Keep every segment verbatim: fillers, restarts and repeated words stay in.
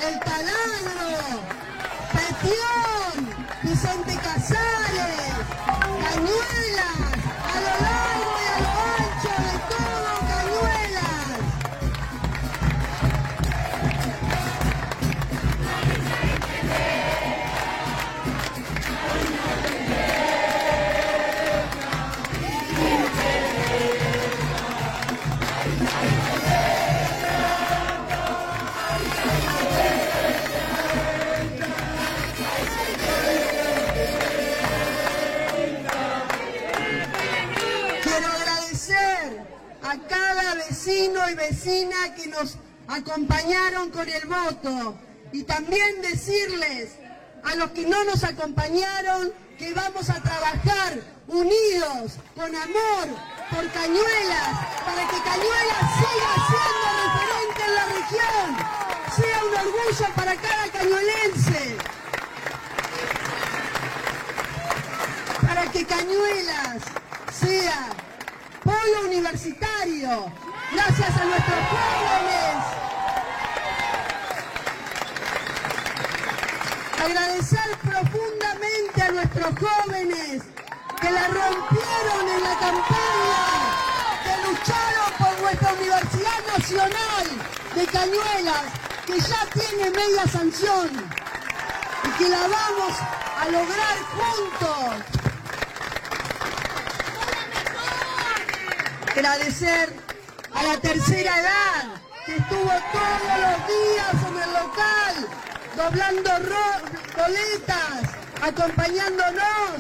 El Taladro, Petión, Vicente Casares, Cañuelas, a lo largo y a lo ancho de todo Cañuelas. A cada vecino y vecina que nos acompañaron con el voto, y también decirles a los que no nos acompañaron que vamos a trabajar unidos, con amor, por Cañuelas, para que Cañuelas siga siendo referente en la región, sea un orgullo para cada cañuelense, para que Cañuelas sea polo universitario, gracias a nuestros jóvenes. Agradecer profundamente a nuestros jóvenes que la rompieron en la campaña, que lucharon por nuestra Universidad Nacional de Cañuelas, que ya tiene media sanción y que la vamos a lograr juntos. Agradecer a la tercera edad que estuvo todos los días en el local, doblando boletas, acompañándonos.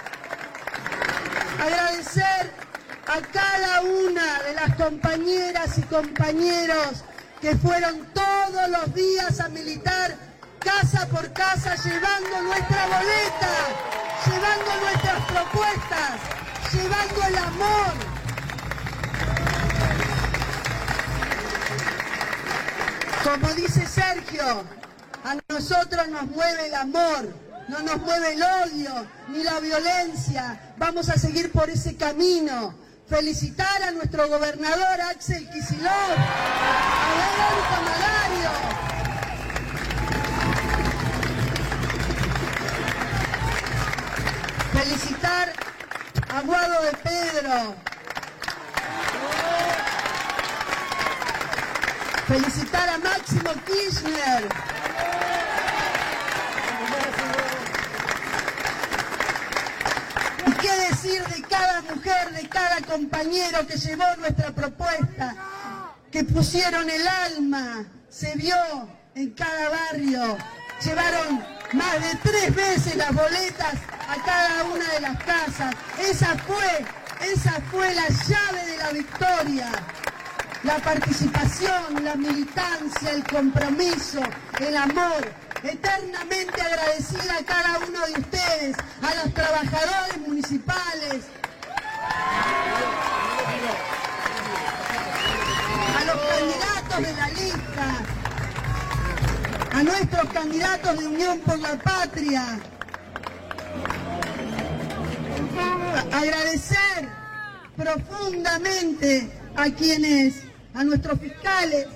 Agradecer a cada una de las compañeras y compañeros que fueron todos los días a militar casa por casa, llevando nuestra boleta, llevando nuestras propuestas, llevando el amor. Como dice Sergio, a nosotros nos mueve el amor, no nos mueve el odio ni la violencia. Vamos a seguir por ese camino. Felicitar a nuestro gobernador Axel Kicillof, a Verónica Magario. Felicitar a Guado de Pedro. Felicitar a Máximo Kirchner. ¿Y qué decir de cada mujer, de cada compañero que llevó nuestra propuesta? Que pusieron el alma, se vio en cada barrio. Llevaron más de tres veces las boletas a cada una de las casas. Esa fue, esa fue la llave de la victoria. La participación, la militancia, el compromiso, el amor. Eternamente agradecida a cada uno de ustedes, a los trabajadores municipales, a los candidatos de la lista, a nuestros candidatos de Unión por la Patria. Agradecer profundamente a quienes, a nuestros fiscales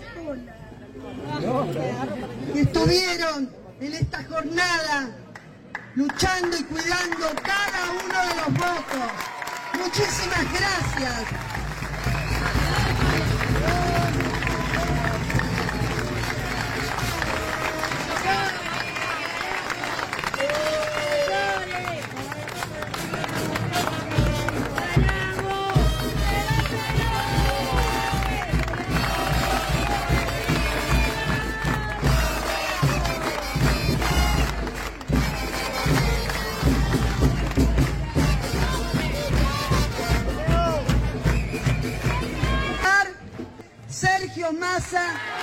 que estuvieron en esta jornada luchando y cuidando cada uno de los votos. Muchísimas gracias. Sergio Massa,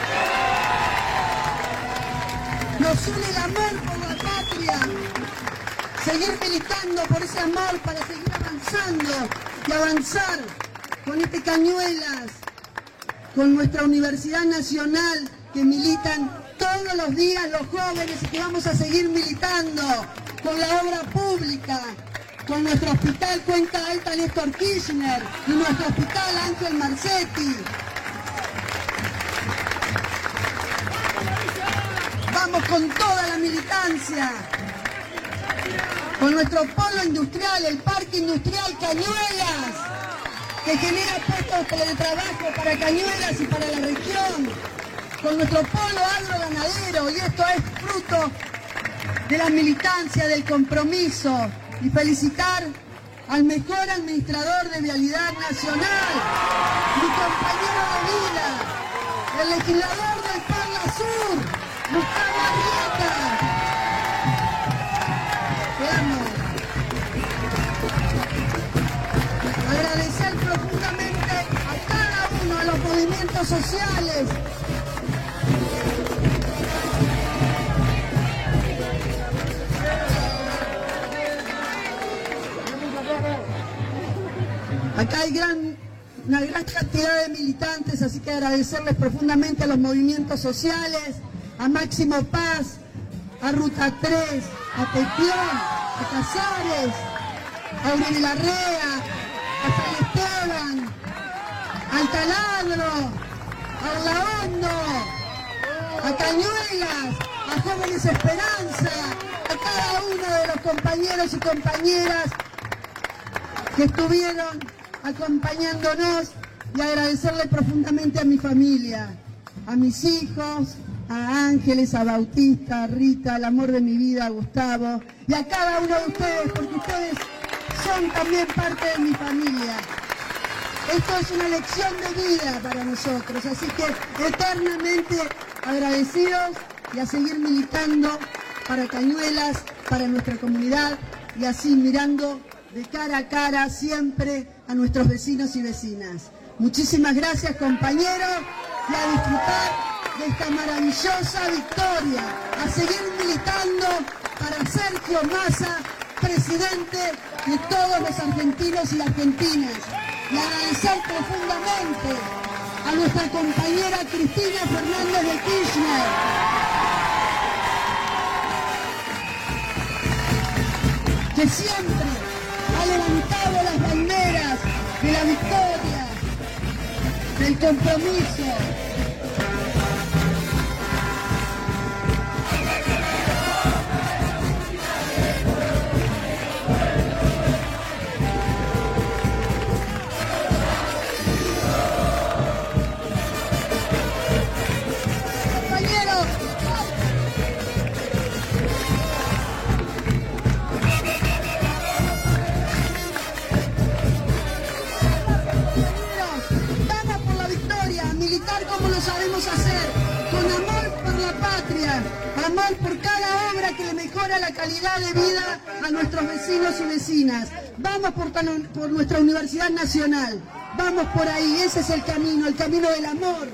nos une el amor por la patria, seguir militando por ese amor para seguir avanzando y avanzar con este Cañuelas, con nuestra Universidad Nacional, que militan todos los días los jóvenes y que vamos a seguir militando con la obra pública, con nuestro hospital Cuenca Alta Néstor Kirchner y nuestro hospital Ángel Marchetti. con toda la militancia, con nuestro polo industrial, el Parque Industrial Cañuelas, que genera puestos de trabajo para Cañuelas y para la región, con nuestro polo agroganadero, y esto es fruto de la militancia, del compromiso, y felicitar al mejor administrador de Vialidad Nacional, mi compañero de vida, el legislador del Parla Sur, Gustavo Arrieta. Te amo. Agradecer profundamente a cada uno de los movimientos sociales, acá hay gran, una gran cantidad de militantes, así que agradecerles profundamente a los movimientos sociales, a Máximo Paz, a Ruta tres, a Pepión, a Casares, a Uribe Larrea, a San Esteban, al Taladro, a Orlaondo, a Cañuelas, a Jóvenes Esperanza, a cada uno de los compañeros y compañeras que estuvieron acompañándonos, y agradecerle profundamente a mi familia, a mis hijos, a Ángeles, a Bautista, a Rita, al amor de mi vida, a Gustavo, y a cada uno de ustedes, porque ustedes son también parte de mi familia. Esto es una lección de vida para nosotros, así que eternamente agradecidos, y a seguir militando para Cañuelas, para nuestra comunidad, y así mirando de cara a cara siempre a nuestros vecinos y vecinas. Muchísimas gracias, compañeros, y a disfrutar de esta maravillosa victoria, a seguir militando para Sergio Massa, presidente de todos los argentinos y argentinas, y agradecer profundamente a nuestra compañera Cristina Fernández de Kirchner, que siempre ha levantado las banderas de la victoria, del compromiso. Compañeros, como lo sabemos hacer, con amor por la patria, amor por cada obra que le mejora la calidad de vida a nuestros vecinos y vecinas. Vamos por, tan, por nuestra Universidad Nacional, vamos por ahí, ese es el camino, el camino del amor.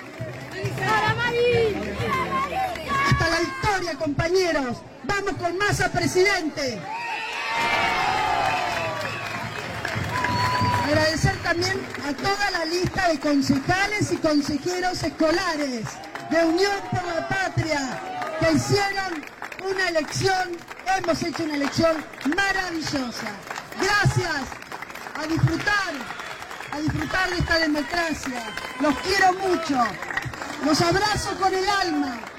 Hasta la victoria, compañeros, vamos con Massa, presidente. Agradecer también a toda la lista de concejales y consejeros escolares de Unión por la Patria que hicieron una elección, hemos hecho una elección maravillosa. Gracias, a disfrutar, a disfrutar de esta democracia. Los quiero mucho, los abrazo con el alma.